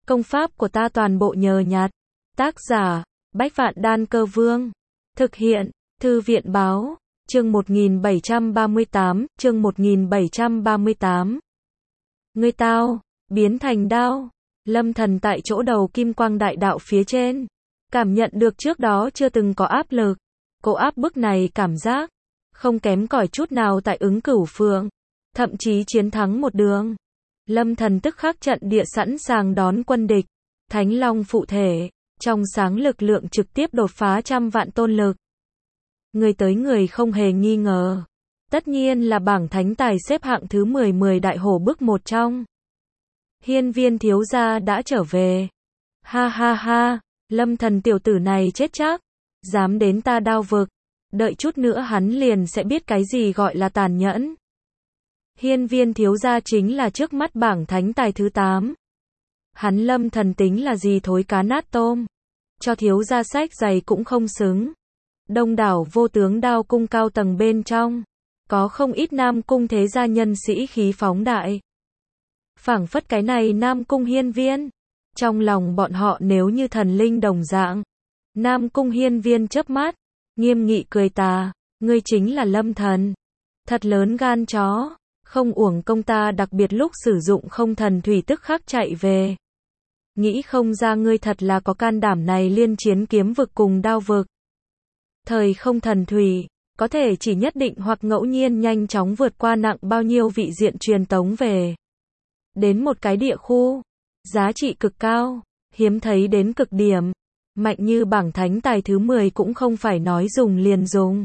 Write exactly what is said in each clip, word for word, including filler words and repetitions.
Công pháp của ta toàn bộ nhờ nhặt. Tác giả, Bách Vạn Đan Cơ Vương. Thực hiện, Thư viện báo, chương một nghìn bảy trăm ba mươi tám, chương một nghìn bảy trăm ba mươi tám. Ngươi tao, biến thành đao. Lâm Thần tại chỗ đầu kim quang đại đạo phía trên. Cảm nhận được trước đó chưa từng có áp lực. Cô áp bức này cảm giác, không kém cỏi chút nào tại ứng cửu phượng. Thậm chí chiến thắng một đường. Lâm Thần tức khắc trận địa sẵn sàng đón quân địch. Thánh Long phụ thể, trong sáng lực lượng trực tiếp đột phá trăm vạn tôn lực. Người tới người không hề nghi ngờ. Tất nhiên là bảng thánh tài xếp hạng thứ mười mười đại hổ bức một trong. Hiên Viên thiếu gia đã trở về. Ha ha ha, Lâm Thần tiểu tử này chết chắc. Dám đến ta đao vực. Đợi chút nữa hắn liền sẽ biết cái gì gọi là tàn nhẫn. Hiên Viên thiếu gia chính là trước mắt bảng thánh tài thứ tám. Hắn Lâm Thần tính là gì thối cá nát tôm. Cho thiếu gia sách giày cũng không xứng. Đông đảo vô tướng đao cung cao tầng bên trong. Có không ít Nam Cung thế gia nhân sĩ khí phóng đại. Phảng phất cái này Nam Cung Hiên Viên. Trong lòng bọn họ nếu như thần linh đồng dạng. Nam Cung Hiên Viên chớp mắt. Nghiêm nghị cười tà. Ngươi chính là Lâm Thần. Thật lớn gan chó. Không uổng công ta đặc biệt lúc sử dụng không thần thủy tức khắc chạy về. Nghĩ không ra ngươi thật là có can đảm này liên chiến kiếm vực cùng đao vực. Thời không thần thủy, có thể chỉ nhất định hoặc ngẫu nhiên nhanh chóng vượt qua nặng bao nhiêu vị diện truyền tống về. Đến một cái địa khu, giá trị cực cao, hiếm thấy đến cực điểm, mạnh như bảng thánh tài thứ mười cũng không phải nói dùng liền dùng.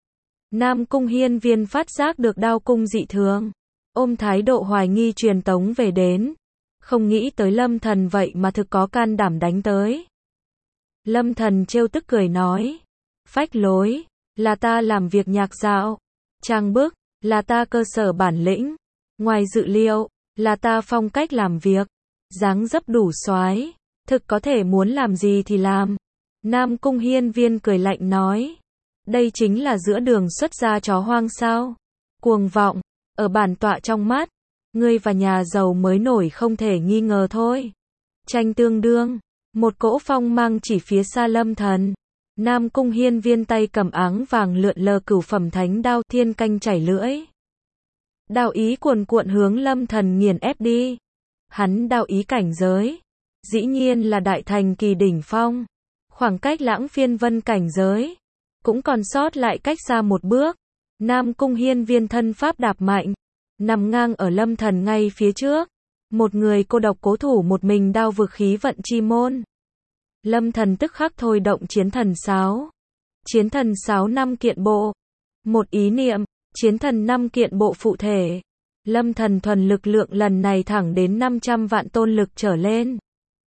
Nam Cung Hiên Viên phát giác được đao cung dị thường, ôm thái độ hoài nghi truyền tống về đến. Không nghĩ tới Lâm Thần vậy mà thực có can đảm đánh tới. Lâm Thần trêu tức cười nói. Phách lối, là ta làm việc nhạc dạo. Trang bức, là ta cơ sở bản lĩnh. Ngoài dự liệu, là ta phong cách làm việc. Dáng dấp đủ soái, thực có thể muốn làm gì thì làm. Nam Cung Hiên Viên cười lạnh nói. Đây chính là giữa đường xuất ra chó hoang sao. Cuồng vọng, ở bản tọa trong mắt. Ngươi và nhà giàu mới nổi không thể nghi ngờ thôi. Tranh tương đương, một cỗ phong mang chỉ phía xa Lâm Thần. Nam Cung Hiên Viên tay cầm áng vàng lượn lờ cửu phẩm thánh đao thiên canh chảy lưỡi. Đao ý cuồn cuộn hướng Lâm Thần nghiền ép đi. Hắn đao ý cảnh giới. Dĩ nhiên là đại thành kỳ đỉnh phong. Khoảng cách lãng phiên vân cảnh giới. Cũng còn sót lại cách xa một bước. Nam Cung Hiên Viên thân pháp đạp mạnh. Nằm ngang ở Lâm Thần ngay phía trước. Một người cô độc cố thủ một mình đao vực khí vận chi môn. Lâm Thần tức khắc thôi động chiến thần sáo. Chiến thần sáo năm kiện bộ. Một ý niệm, chiến thần năm kiện bộ phụ thể. Lâm Thần thuần lực lượng lần này thẳng đến năm trăm vạn tôn lực trở lên.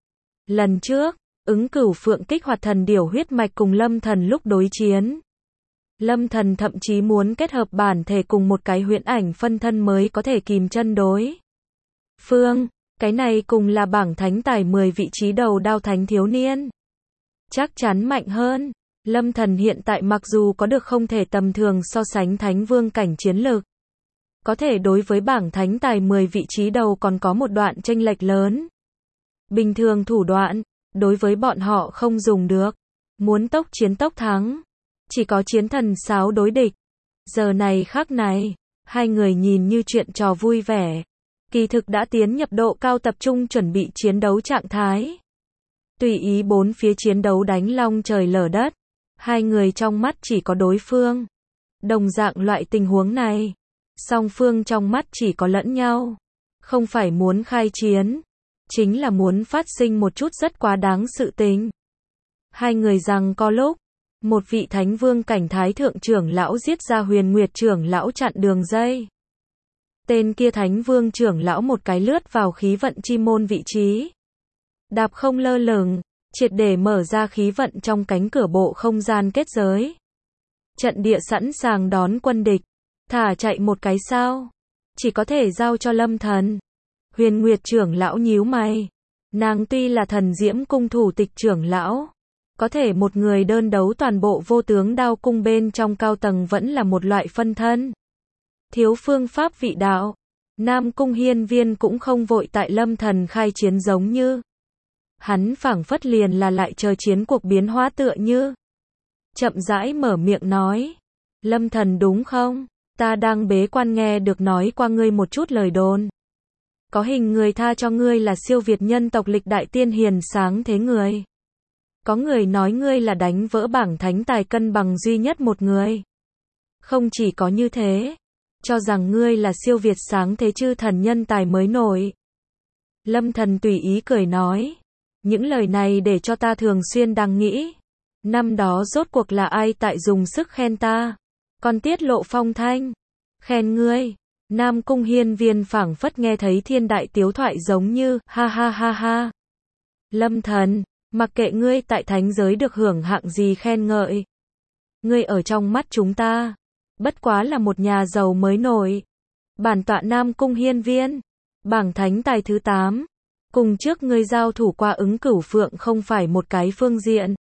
Lần trước, ứng cửu phượng kích hoạt thần điểu huyết mạch cùng Lâm Thần lúc đối chiến. Lâm Thần thậm chí muốn kết hợp bản thể cùng một cái huyễn ảnh phân thân mới có thể kìm chân đối phương. Cái này cùng là bảng thánh tài mười vị trí đầu đao thánh thiếu niên. Chắc chắn mạnh hơn. Lâm Thần hiện tại mặc dù có được không thể tầm thường so sánh thánh vương cảnh chiến lực. Có thể đối với bảng thánh tài mười vị trí đầu còn có một đoạn chênh lệch lớn. Bình thường thủ đoạn, đối với bọn họ không dùng được. Muốn tốc chiến tốc thắng. Chỉ có chiến thần sáo đối địch. Giờ này khắc này, hai người nhìn như chuyện trò vui vẻ. Kỳ thực đã tiến nhập độ cao tập trung chuẩn bị chiến đấu trạng thái. Tùy ý bốn phía chiến đấu đánh long trời lở đất. Hai người trong mắt chỉ có đối phương. Đồng dạng loại tình huống này. Song phương trong mắt chỉ có lẫn nhau. Không phải muốn khai chiến. Chính là muốn phát sinh một chút rất quá đáng sự tình. Hai người rằng có lúc. Một vị thánh vương cảnh thái thượng trưởng lão giết ra huyền nguyệt trưởng lão chặn đường dây. Tên kia thánh vương trưởng lão một cái lướt vào khí vận chi môn vị trí. Đạp không lơ lửng, triệt để mở ra khí vận trong cánh cửa bộ không gian kết giới. Trận địa sẵn sàng đón quân địch. Thả chạy một cái sao. Chỉ có thể giao cho Lâm Thần. Huyền nguyệt trưởng lão nhíu mày. Nàng tuy là thần diễm cung thủ tịch trưởng lão. Có thể một người đơn đấu toàn bộ vô tướng đao cung bên trong cao tầng vẫn là một loại phân thân. Thiếu phương pháp vị đạo. Nam Cung Hiên Viên cũng không vội tại Lâm Thần khai chiến giống như Hắn phảng phất liền là lại chờ chiến cuộc biến hóa tựa như. Chậm rãi mở miệng nói. Lâm Thần đúng không? Ta đang bế quan nghe được nói qua ngươi một chút lời đồn. Có hình người tha cho ngươi là siêu việt nhân tộc lịch đại tiên hiền sáng thế người. Có người nói ngươi là đánh vỡ bảng thánh tài cân bằng duy nhất một người. Không chỉ có như thế, cho rằng ngươi là siêu việt sáng thế chư thần nhân tài mới nổi. Lâm Thần tùy ý cười nói. Những lời này để cho ta thường xuyên đang nghĩ. Năm đó rốt cuộc là ai tại dùng sức khen ta. Còn tiết lộ phong thanh. Khen ngươi. Nam Cung Hiên Viên phảng phất nghe thấy thiên đại tiếu thoại giống như, ha ha ha ha. Lâm Thần, mặc kệ ngươi tại thánh giới được hưởng hạng gì khen ngợi. Ngươi ở trong mắt chúng ta, bất quá là một nhà giàu mới nổi. Bản tọa Nam Cung Hiên Viên, bảng thánh tài thứ tám. Cùng trước ngươi giao thủ qua ứng cửu phượng không phải một cái phương diện.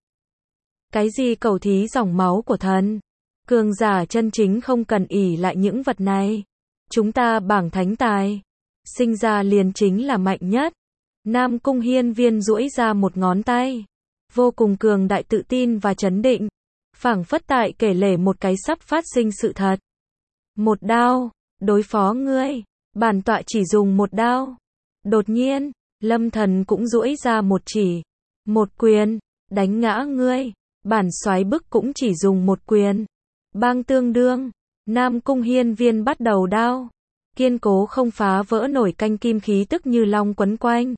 Cái gì cầu thí dòng máu của thần. Cường giả chân chính không cần ỷ lại những vật này. Chúng ta bảng thánh tài. Sinh ra liền chính là mạnh nhất. Nam Cung Hiên Viên duỗi ra một ngón tay. Vô cùng cường đại tự tin và chấn định. Phảng phất tại kể lể một cái sắp phát sinh sự thật. Một đao. Đối phó ngươi. Bản tọa chỉ dùng một đao. Đột nhiên. Lâm Thần cũng duỗi ra một chỉ. Một quyền. Đánh ngã ngươi. Bản soái bức cũng chỉ dùng một quyền. Bang tương đương. Nam Cung Hiên Viên bắt đầu đao. Kiên cố không phá vỡ nổi canh kim khí tức như long quấn quanh.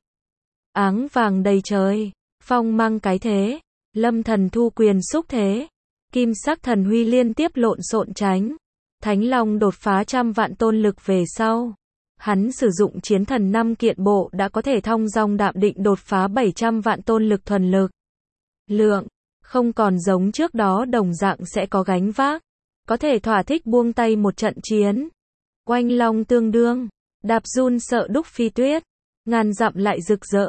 Áng vàng đầy trời. Phong mang cái thế. Lâm Thần thu quyền xúc thế. Kim sắc thần huy liên tiếp lộn xộn tránh. Thánh Long đột phá trăm vạn tôn lực về sau. Hắn sử dụng chiến thần năm kiện bộ đã có thể thong dong đạm định đột phá bảy trăm vạn tôn lực thuần lực. Lượng. Không còn giống trước đó đồng dạng sẽ có gánh vác. Có thể thỏa thích buông tay một trận chiến. Oanh long tương đương. Đạp run sợ đúc phi tuyết. Ngàn dặm lại rực rỡ.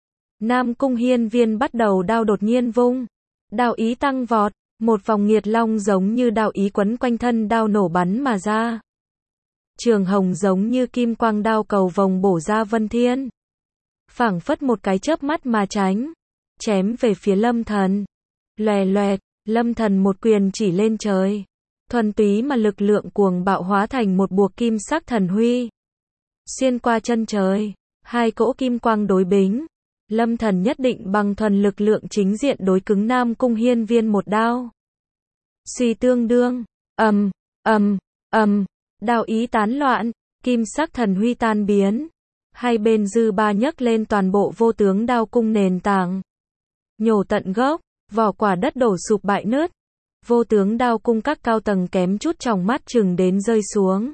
Nam Cung Hiên Viên bắt đầu đao đột nhiên vung. Đao ý tăng vọt. Một vòng nghiệt long giống như đao ý quấn quanh thân đao nổ bắn mà ra. Trường hồng giống như kim quang đao cầu vòng bổ ra vân thiên. Phảng phất một cái chớp mắt mà tránh. Chém về phía Lâm Thần. Loè loẹt, Lâm Thần một quyền chỉ lên trời. Thuần túy mà lực lượng cuồng bạo hóa thành một buộc kim sắc thần huy. Xuyên qua chân trời, hai cỗ kim quang đối bính. Lâm Thần nhất định bằng thuần lực lượng chính diện đối cứng Nam Cung Hiên Viên một đao. Suy tương đương, ầm, ầm, ầm, đao ý tán loạn, kim sắc thần huy tan biến. Hai bên dư ba nhấc lên toàn bộ vô tướng đao cung nền tảng. Nhổ tận gốc, vỏ quả đất đổ sụp bại nứt. Vô tướng đao cung các cao tầng kém chút tròng mắt chừng đến rơi xuống.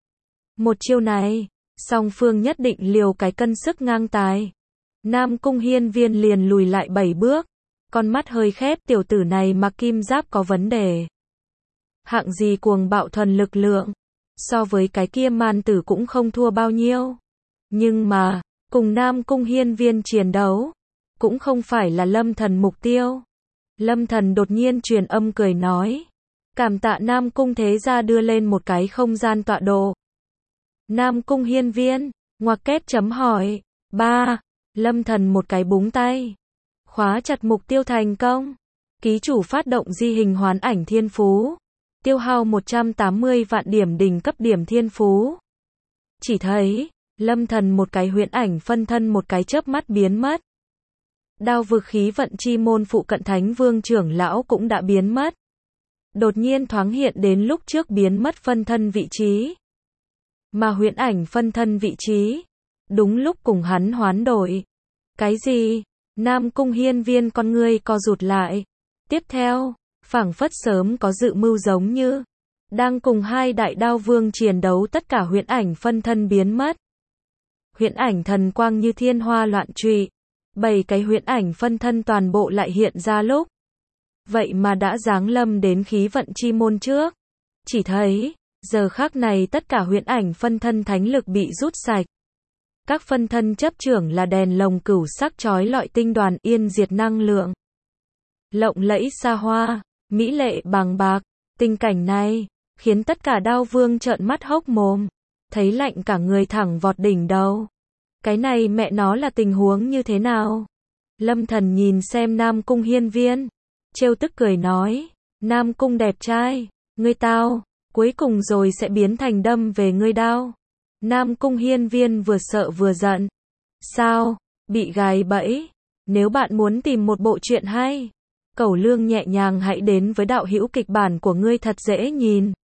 Một chiêu này, song phương nhất định liều cái cân sức ngang tài. Nam Cung Hiên Viên liền lùi lại bảy bước. Con mắt hơi khép, tiểu tử này mặc kim giáp có vấn đề. Hạng gì cuồng bạo thuần lực lượng. So với cái kia man tử cũng không thua bao nhiêu. Nhưng mà, cùng Nam Cung Hiên Viên chiến đấu, cũng không phải là Lâm Thần mục tiêu. Lâm Thần đột nhiên truyền âm cười nói. Cảm tạ Nam Cung thế gia đưa lên một cái không gian tọa độ. Nam Cung Hiên Viên, ngoặc kép chấm hỏi. Ba. Lâm Thần một cái búng tay. Khóa chặt mục tiêu thành công. Ký chủ phát động di hình hoán ảnh thiên phú. Tiêu hao một trăm tám mươi vạn điểm đỉnh cấp điểm thiên phú. Chỉ thấy, Lâm Thần một cái huyễn ảnh phân thân một cái chớp mắt biến mất. Đao vực khí vận chi môn phụ cận Thánh Vương trưởng lão cũng đã biến mất. Đột nhiên thoáng hiện đến lúc trước biến mất phân thân vị trí. Mà huyễn ảnh phân thân vị trí, đúng lúc cùng hắn hoán đổi. Cái gì? Nam Cung Hiên Viên con ngươi co rụt lại. Tiếp theo, phảng phất sớm có dự mưu giống như đang cùng hai đại đao vương chiến đấu, tất cả huyễn ảnh phân thân biến mất. Huyễn ảnh thần quang như thiên hoa loạn trụy. Bảy cái huyễn ảnh phân thân toàn bộ lại hiện ra lúc. Vậy mà đã giáng lâm đến khí vận chi môn trước. Chỉ thấy, giờ khắc này tất cả huyễn ảnh phân thân thánh lực bị rút sạch. Các phân thân chấp trưởng là đèn lồng cửu sắc chói lọi tinh đoàn yên diệt năng lượng. Lộng lẫy xa hoa, mỹ lệ bàng bạc. Tình cảnh này, khiến tất cả đao vương trợn mắt hốc mồm. Thấy lạnh cả người thẳng vọt đỉnh đầu. Cái này mẹ nó là tình huống như thế nào? Lâm Thần nhìn xem Nam Cung Hiên Viên, trêu tức cười nói, Nam Cung đẹp trai, ngươi tao, cuối cùng rồi sẽ biến thành đâm về ngươi đao. Nam Cung Hiên Viên vừa sợ vừa giận. Sao? Bị gài bẫy? Nếu bạn muốn tìm một bộ truyện hay, Cẩu Lương nhẹ nhàng hãy đến với đạo hữu kịch bản của ngươi thật dễ nhìn.